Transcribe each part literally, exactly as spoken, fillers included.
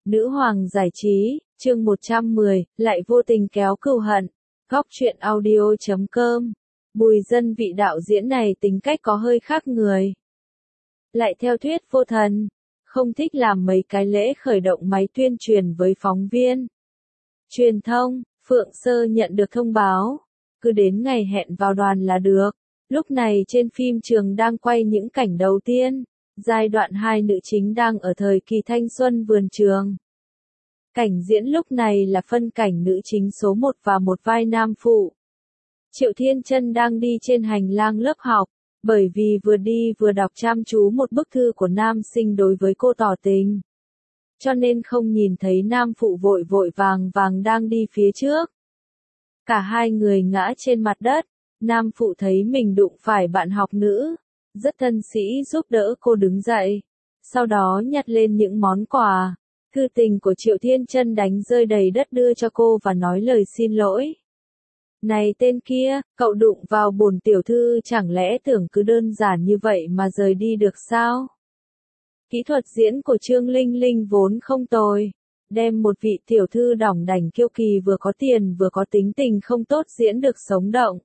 Nữ hoàng giải trí, chương một trăm mười, lại vô tình kéo cừu hận. Góc truyện audio chấm com. Bùi Dân vị đạo diễn này tính cách có hơi khác người. Lại theo thuyết vô thần, không thích làm mấy cái lễ khởi động máy tuyên truyền với phóng viên. Truyền thông, Phượng Sơ nhận được thông báo, cứ đến ngày hẹn vào đoàn là được. Lúc này trên phim trường đang quay những cảnh đầu tiên, giai đoạn hai nữ chính đang ở thời kỳ thanh xuân vườn trường. Cảnh diễn lúc này là phân cảnh nữ chính số một và một vai nam phụ. Triệu Thiên Chân đang đi trên hành lang lớp học, bởi vì vừa đi vừa đọc chăm chú một bức thư của nam sinh đối với cô tỏ tình. Cho nên không nhìn thấy nam phụ vội vội vàng vàng đang đi phía trước. Cả hai người ngã trên mặt đất, nam phụ thấy mình đụng phải bạn học nữ, rất thân sĩ giúp đỡ cô đứng dậy, sau đó nhặt lên những món quà. Thư tình của Triệu Thiên Chân đánh rơi đầy đất đưa cho cô và nói lời xin lỗi. Này tên kia, cậu đụng vào bổn tiểu thư chẳng lẽ tưởng cứ đơn giản như vậy mà rời đi được sao? Kỹ thuật diễn của Trương Linh Linh vốn không tồi, đem một vị tiểu thư đỏng đảnh kiêu kỳ vừa có tiền vừa có tính tình không tốt diễn được sống động.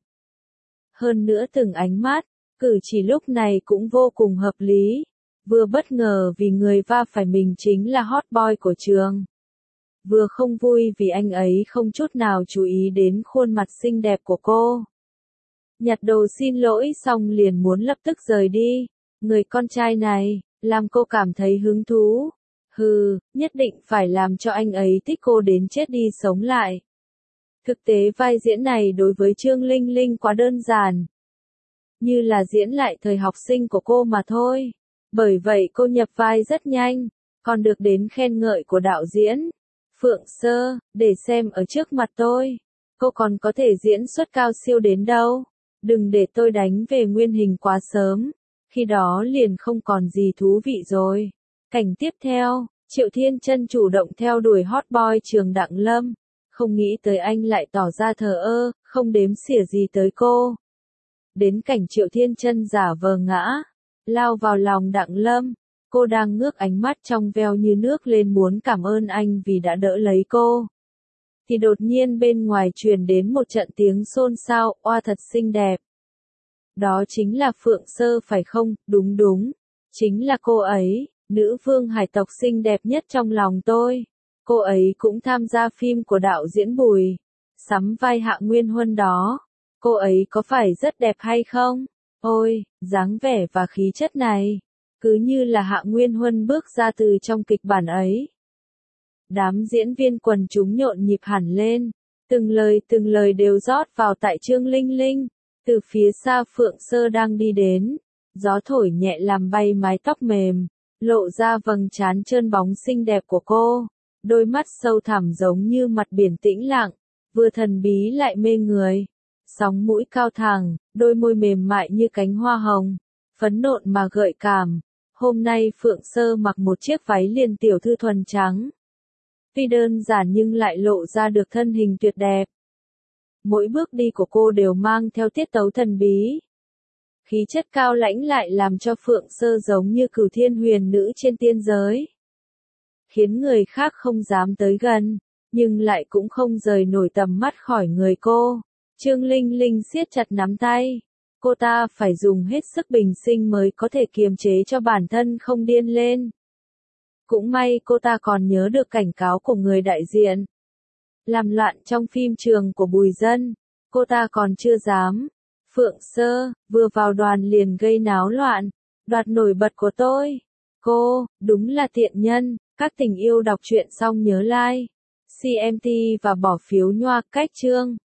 Hơn nữa từng ánh mắt, cử chỉ lúc này cũng vô cùng hợp lý. Vừa bất ngờ vì người va phải mình chính là hot boy của trường. Vừa không vui vì anh ấy không chút nào chú ý đến khuôn mặt xinh đẹp của cô. Nhặt đồ xin lỗi xong liền muốn lập tức rời đi. Người con trai này, làm cô cảm thấy hứng thú. Hừ, nhất định phải làm cho anh ấy thích cô đến chết đi sống lại. Thực tế vai diễn này đối với Trương Linh Linh quá đơn giản. Như là diễn lại thời học sinh của cô mà thôi. Bởi vậy cô nhập vai rất nhanh, còn được đến khen ngợi của đạo diễn. Phượng Sơ, để xem ở trước mặt tôi, cô còn có thể diễn xuất cao siêu đến đâu. Đừng để tôi đánh về nguyên hình quá sớm, khi đó liền không còn gì thú vị rồi. Cảnh tiếp theo, Triệu Thiên Chân chủ động theo đuổi hot boy trường Đặng Lâm, không nghĩ tới anh lại tỏ ra thờ ơ, không đếm xỉa gì tới cô. Đến cảnh Triệu Thiên Chân giả vờ ngã, lao vào lòng Đặng Lâm, cô đang ngước ánh mắt trong veo như nước lên muốn cảm ơn anh vì đã đỡ lấy cô. Thì đột nhiên bên ngoài truyền đến một trận tiếng xôn xao, oa thật xinh đẹp. Đó chính là Phượng Sơ phải không? Đúng đúng, chính là cô ấy, nữ vương hải tộc xinh đẹp nhất trong lòng tôi. Cô ấy cũng tham gia phim của đạo diễn Bùi, sắm vai Hạ Nguyên Huân đó. Cô ấy có phải rất đẹp hay không? Ôi, dáng vẻ và khí chất này, cứ như là Hạ Nguyên Huân bước ra từ trong kịch bản ấy. Đám diễn viên quần chúng nhộn nhịp hẳn lên, từng lời từng lời đều rót vào tại Trương Linh Linh. Từ phía xa Phượng Sơ đang đi đến, gió thổi nhẹ làm bay mái tóc mềm, lộ ra vầng trán trơn bóng xinh đẹp của cô, đôi mắt sâu thẳm giống như mặt biển tĩnh lặng, vừa thần bí lại mê người. Sóng mũi cao thẳng, đôi môi mềm mại như cánh hoa hồng, phấn nộn mà gợi cảm. Hôm nay Phượng Sơ mặc một chiếc váy liền tiểu thư thuần trắng. Tuy đơn giản nhưng lại lộ ra được thân hình tuyệt đẹp. Mỗi bước đi của cô đều mang theo tiết tấu thần bí. Khí chất cao lãnh lại làm cho Phượng Sơ giống như cửu thiên huyền nữ trên tiên giới. Khiến người khác không dám tới gần, nhưng lại cũng không rời nổi tầm mắt khỏi người cô. Trương Linh Linh siết chặt nắm tay. Cô ta phải dùng hết sức bình sinh mới có thể kiềm chế cho bản thân không điên lên. Cũng may cô ta còn nhớ được cảnh cáo của người đại diện. Làm loạn trong phim trường của Bùi Dân, cô ta còn chưa dám. Phượng Sơ, vừa vào đoàn liền gây náo loạn, đoạt nổi bật của tôi. Cô, đúng là tiện nhân. Các tình yêu đọc truyện xong nhớ like, xê em tê và bỏ phiếu nhoa cách chương.